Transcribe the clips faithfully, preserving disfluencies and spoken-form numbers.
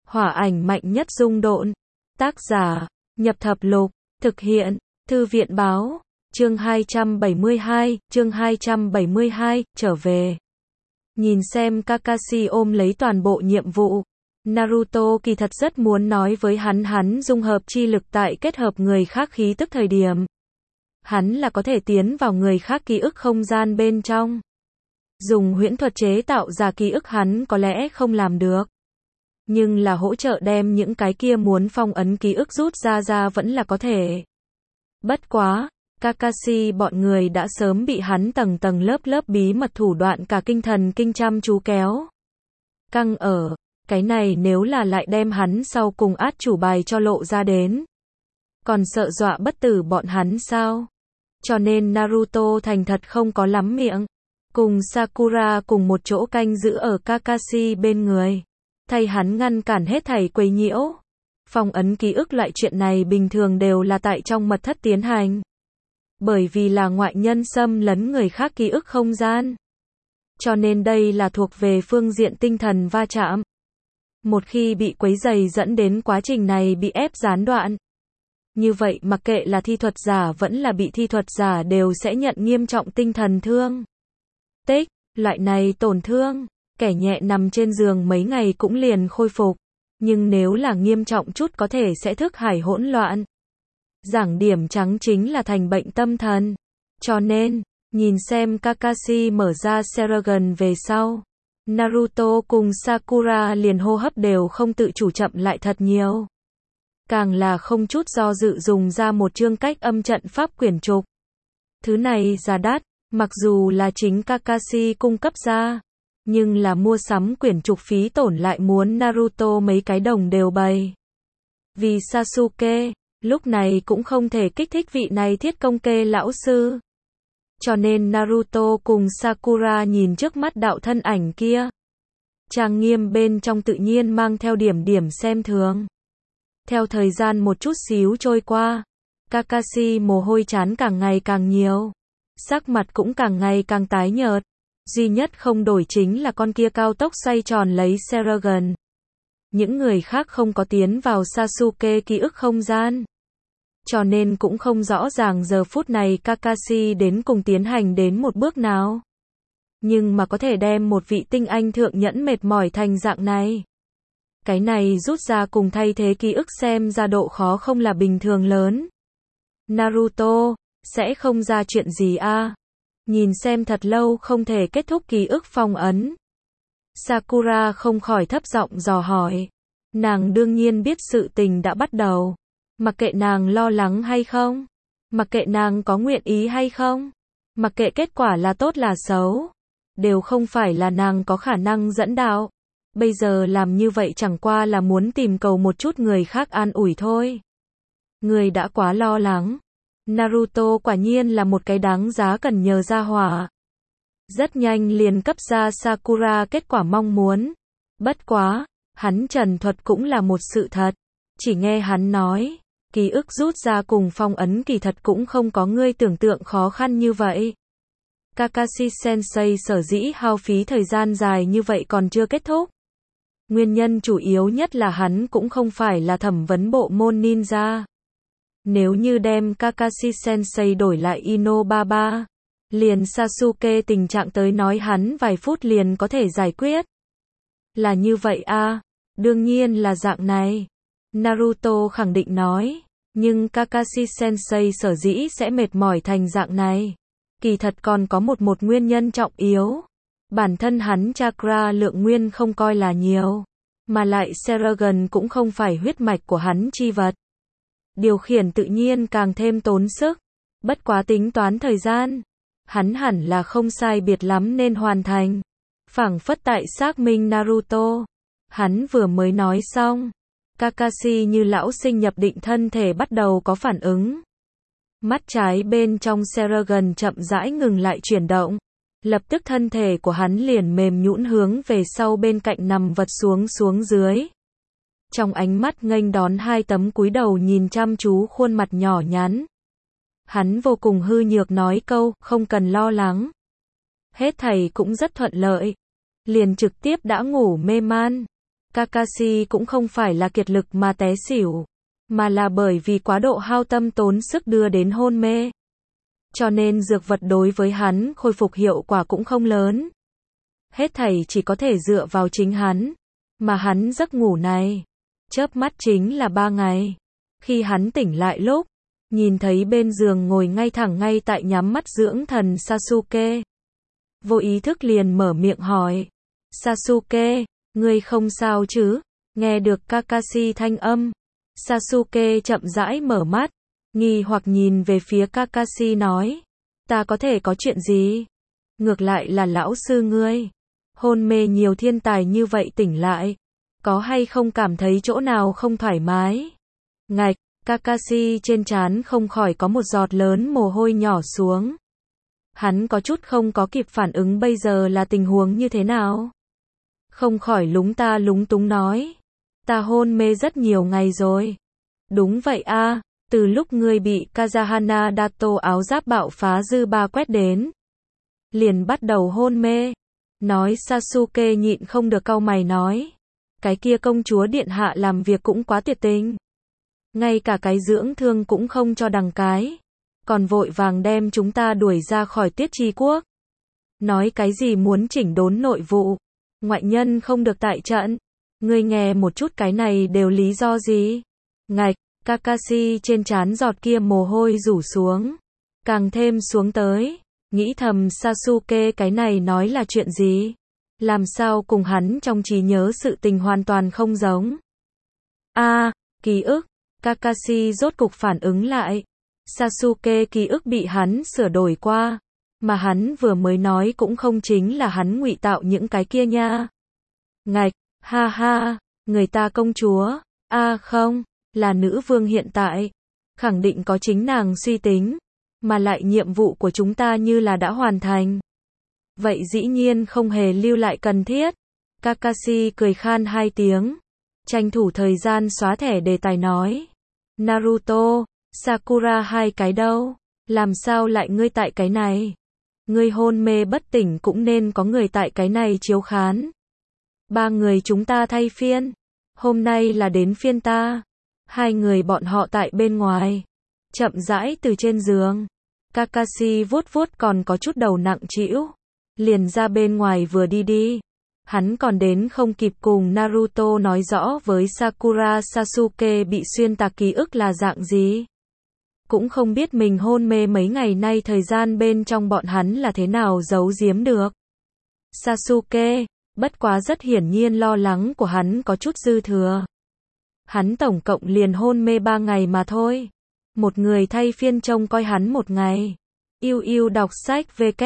Hỏa ảnh mạnh nhất dung độn. Tác giả, Nhập Thập Lục, thực hiện, Thư viện báo, chương hai trăm bảy mươi hai, chương hai trăm bảy mươi hai, trở về. Nhìn xem Kakashi ôm lấy toàn bộ nhiệm vụ. Naruto kỳ thật rất muốn nói với hắn hắn dung hợp chi lực tại kết hợp người khác khí tức thời điểm. Hắn là có thể tiến vào người khác ký ức không gian bên trong. Dùng huyễn thuật chế tạo ra ký ức hắn có lẽ không làm được. Nhưng là hỗ trợ đem những cái kia muốn phong ấn ký ức rút ra ra vẫn là có thể. Bất quá, Kakashi bọn người đã sớm bị hắn tầng tầng lớp lớp bí mật thủ đoạn cả kinh thần kinh chăm chú kéo. Căng ở, cái này nếu là lại đem hắn sau cùng át chủ bài cho lộ ra đến. Còn sợ dọa bất tử bọn hắn sao? Cho nên Naruto thành thật không có lắm miệng. Cùng Sakura cùng một chỗ canh giữ ở Kakashi bên người. Thay hắn ngăn cản hết thảy quấy nhiễu. Phong ấn ký ức loại chuyện này bình thường đều là tại trong mật thất tiến hành. Bởi vì là ngoại nhân xâm lấn người khác ký ức không gian. Cho nên đây là thuộc về phương diện tinh thần va chạm. Một khi bị quấy rầy dẫn đến quá trình này bị ép gián đoạn. Như vậy mặc kệ là thi thuật giả vẫn là bị thi thuật giả đều sẽ nhận nghiêm trọng tinh thần thương. Tích, loại này tổn thương, kẻ nhẹ nằm trên giường mấy ngày cũng liền khôi phục. Nhưng nếu là nghiêm trọng chút có thể sẽ thức hải hỗn loạn. Giảng điểm trắng chính là thành bệnh tâm thần. Cho nên, nhìn xem Kakashi mở ra Sharingan về sau. Naruto cùng Sakura liền hô hấp đều không tự chủ chậm lại thật nhiều. Càng là không chút do dự dùng ra một chương cách âm trận pháp quyển trục. Thứ này giá đắt, mặc dù là chính Kakashi cung cấp ra. Nhưng là mua sắm quyển trục phí tổn lại muốn Naruto mấy cái đồng đều bày. Vì Sasuke, lúc này cũng không thể kích thích vị này thiết công kê lão sư. Cho nên Naruto cùng Sakura nhìn trước mắt đạo thân ảnh kia. Trang nghiêm bên trong tự nhiên mang theo điểm điểm xem thường. Theo thời gian một chút xíu trôi qua, Kakashi mồ hôi chán càng ngày càng nhiều. Sắc mặt cũng càng ngày càng tái nhợt. Duy nhất không đổi chính là con kia cao tốc xoay tròn lấy Sharingan. Những người khác không có tiến vào Sasuke ký ức không gian. Cho nên cũng không rõ ràng giờ phút này Kakashi đến cùng tiến hành đến một bước nào. Nhưng mà có thể đem một vị tinh anh thượng nhẫn mệt mỏi thành dạng này. Cái này rút ra cùng thay thế ký ức xem ra độ khó không là bình thường lớn. Naruto, sẽ không ra chuyện gì a? Nhìn xem thật lâu không thể kết thúc ký ức phong ấn. Sakura không khỏi thấp giọng dò hỏi. Nàng đương nhiên biết sự tình đã bắt đầu. Mặc kệ nàng lo lắng hay không. Mặc kệ nàng có nguyện ý hay không. Mặc kệ kết quả là tốt là xấu. Đều không phải là nàng có khả năng dẫn đạo. Bây giờ làm như vậy chẳng qua là muốn tìm cầu một chút người khác an ủi thôi. Người đã quá lo lắng. Naruto quả nhiên là một cái đáng giá cần nhờ ra hỏa. Rất nhanh liền cấp ra Sakura kết quả mong muốn. Bất quá, hắn trần thuật cũng là một sự thật. Chỉ nghe hắn nói, ký ức rút ra cùng phong ấn kỳ thật cũng không có ngươi tưởng tượng khó khăn như vậy. Kakashi Sensei sở dĩ hao phí thời gian dài như vậy còn chưa kết thúc. Nguyên nhân chủ yếu nhất là hắn cũng không phải là thẩm vấn bộ môn ninja. Nếu như đem Kakashi Sensei đổi lại Inobaba, liền Sasuke tình trạng tới nói hắn vài phút liền có thể giải quyết. Là như vậy a, đương nhiên là dạng này. Naruto khẳng định nói, nhưng Kakashi Sensei sở dĩ sẽ mệt mỏi thành dạng này. Kỳ thật còn có một một nguyên nhân trọng yếu. Bản thân hắn chakra lượng nguyên không coi là nhiều, mà lại Sharingan cũng không phải huyết mạch của hắn chi vật. Điều khiển tự nhiên càng thêm tốn sức. Bất quá tính toán thời gian, hắn hẳn là không sai biệt lắm nên hoàn thành. Phảng phất tại xác minh Naruto. Hắn vừa mới nói xong, Kakashi như lão sinh nhập định thân thể bắt đầu có phản ứng. Mắt trái bên trong Sharingan chậm rãi ngừng lại chuyển động. Lập tức thân thể của hắn liền mềm nhũn hướng về sau bên cạnh nằm vật xuống xuống dưới. Trong ánh mắt nghênh đón hai tấm cúi đầu nhìn chăm chú khuôn mặt nhỏ nhắn. Hắn vô cùng hư nhược nói câu, không cần lo lắng. Hết thảy cũng rất thuận lợi. Liền trực tiếp đã ngủ mê man. Kakashi cũng không phải là kiệt lực mà té xỉu, mà là bởi vì quá độ hao tâm tốn sức đưa đến hôn mê. Cho nên dược vật đối với hắn khôi phục hiệu quả cũng không lớn. Hết thảy chỉ có thể dựa vào chính hắn. Mà hắn giấc ngủ này, chớp mắt chính là ba ngày. Khi hắn tỉnh lại lúc, nhìn thấy bên giường ngồi ngay thẳng ngay tại nhắm mắt dưỡng thần Sasuke. Vô ý thức liền mở miệng hỏi. Sasuke, ngươi không sao chứ? Nghe được Kakashi thanh âm. Sasuke chậm rãi mở mắt, nghi hoặc nhìn về phía Kakashi nói. Ta có thể có chuyện gì? Ngược lại là lão sư ngươi. Hôn mê nhiều thiên tài như vậy tỉnh lại. Có hay không cảm thấy chỗ nào không thoải mái? Ngạch, Kakashi trên trán không khỏi có một giọt lớn mồ hôi nhỏ xuống. Hắn có chút không có kịp phản ứng bây giờ là tình huống như thế nào. Không khỏi lúng ta lúng túng nói. Ta hôn mê rất nhiều ngày rồi. Đúng vậy a, từ lúc ngươi bị Kazahana Dato áo giáp bạo phá dư ba quét đến. Liền bắt đầu hôn mê. Nói Sasuke nhịn không được cau mày nói. Cái kia công chúa điện hạ làm việc cũng quá tuyệt tình. Ngay cả cái dưỡng thương cũng không cho đằng cái. Còn vội vàng đem chúng ta đuổi ra khỏi Tiết Chi Quốc. Nói cái gì muốn chỉnh đốn nội vụ. Ngoại nhân không được tại trận. Ngươi nghe một chút cái này đều lý do gì? Ngạch, Kakashi trên trán giọt kia mồ hôi rủ xuống. Càng thêm xuống tới. Nghĩ thầm Sasuke cái này nói là chuyện gì? Làm sao cùng hắn trong trí nhớ sự tình hoàn toàn không giống? A, à, ký ức. Kakashi rốt cục phản ứng lại. Sasuke ký ức bị hắn sửa đổi qua. Mà hắn vừa mới nói cũng không chính là hắn ngụy tạo những cái kia nha. Ngạch, ha ha, người ta công chúa. A à, không, là nữ vương hiện tại. Khẳng định có chính nàng suy tính. Mà lại nhiệm vụ của chúng ta như là đã hoàn thành. Vậy dĩ nhiên không hề lưu lại cần thiết. Kakashi cười khan hai tiếng. Tranh thủ thời gian xóa thẻ đề tài nói. Naruto, Sakura hai cái đâu? Làm sao lại ngươi tại cái này? Ngươi hôn mê bất tỉnh cũng nên có người tại cái này chiếu khán. Ba người chúng ta thay phiên. Hôm nay là đến phiên ta. Hai người bọn họ tại bên ngoài. Chậm rãi từ trên giường. Kakashi vuốt vuốt còn có chút đầu nặng trĩu. Liền ra bên ngoài vừa đi đi. Hắn còn đến không kịp cùng Naruto nói rõ với Sakura Sasuke bị xuyên tạc ký ức là dạng gì. Cũng không biết mình hôn mê mấy ngày nay thời gian bên trong bọn hắn là thế nào giấu giếm được. Sasuke, bất quá rất hiển nhiên lo lắng của hắn có chút dư thừa. Hắn tổng cộng liền hôn mê ba ngày mà thôi. Một người thay phiên trông coi hắn một ngày. Yêu yêu đọc sách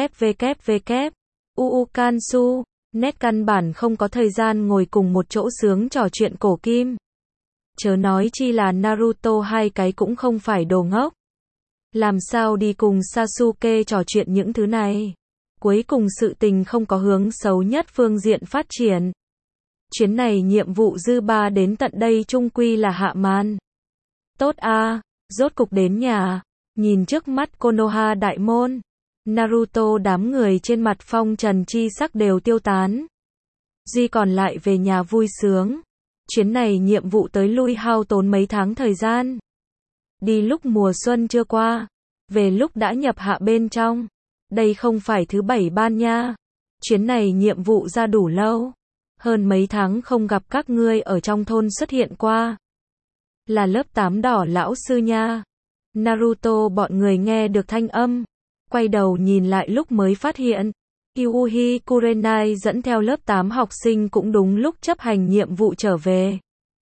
www. Uu Kansu, nét căn bản không có thời gian ngồi cùng một chỗ sướng trò chuyện cổ kim. Chớ nói chi là Naruto hai cái cũng không phải đồ ngốc. Làm sao đi cùng Sasuke trò chuyện những thứ này. Cuối cùng sự tình không có hướng xấu nhất phương diện phát triển. Chuyến này nhiệm vụ dư ba đến tận đây chung quy là hạ màn. Tốt a, à, rốt cục đến nhà. Nhìn trước mắt Konoha đại môn. Naruto đám người trên mặt phong trần chi sắc đều tiêu tán. Duy còn lại về nhà vui sướng. Chuyến này nhiệm vụ tới lui hao tốn mấy tháng thời gian. Đi lúc mùa xuân chưa qua. Về lúc đã nhập hạ bên trong. Đây không phải thứ bảy ban nha. Chuyến này nhiệm vụ ra đủ lâu. Hơn mấy tháng không gặp các ngươi ở trong thôn xuất hiện qua. Là lớp tám đỏ lão sư nha. Naruto bọn người nghe được thanh âm. Quay đầu nhìn lại lúc mới phát hiện. Kyuubi Kurenai dẫn theo lớp tám học sinh cũng đúng lúc chấp hành nhiệm vụ trở về.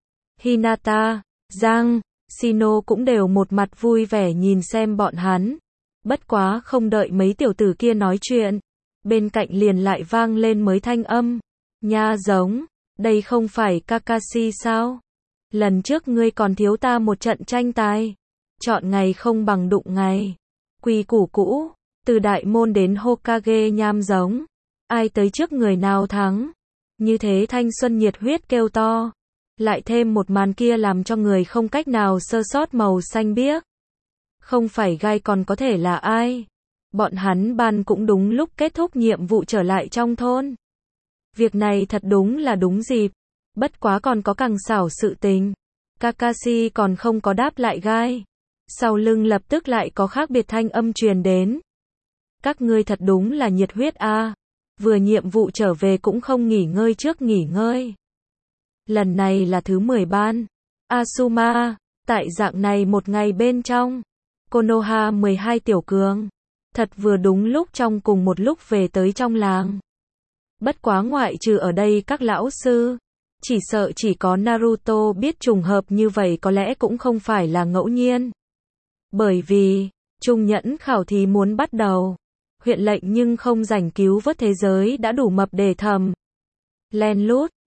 Hinata, Giang, Shino cũng đều một mặt vui vẻ nhìn xem bọn hắn. Bất quá không đợi mấy tiểu tử kia nói chuyện. Bên cạnh liền lại vang lên mới thanh âm. Nha giống, đây không phải Kakashi sao? Lần trước ngươi còn thiếu ta một trận tranh tài. Chọn ngày không bằng đụng ngày. Quy củ cũ, từ đại môn đến Hokage nham giống. Ai tới trước người nào thắng. Như thế thanh xuân nhiệt huyết kêu to. Lại thêm một màn kia làm cho người không cách nào sơ sót màu xanh biếc. Không phải gai còn có thể là ai. Bọn hắn ban cũng đúng lúc kết thúc nhiệm vụ trở lại trong thôn. Việc này thật đúng là đúng dịp. Bất quá còn có càng xảo sự tình. Kakashi còn không có đáp lại gai. Sau lưng lập tức lại có khác biệt thanh âm truyền đến. Các ngươi thật đúng là nhiệt huyết a. Vừa nhiệm vụ trở về cũng không nghỉ ngơi trước nghỉ ngơi. Lần này là thứ mười ban. Asuma, tại dạng này một ngày bên trong. Konoha mười hai tiểu cường. Thật vừa đúng lúc trong cùng một lúc về tới trong làng. Bất quá ngoại trừ ở đây các lão sư. Chỉ sợ chỉ có Naruto biết trùng hợp như vậy có lẽ cũng không phải là ngẫu nhiên. Bởi vì, trung nhẫn khảo thí muốn bắt đầu. Huyện lệnh nhưng không rảnh cứu vớt thế giới đã đủ mập để thầm. Len lút,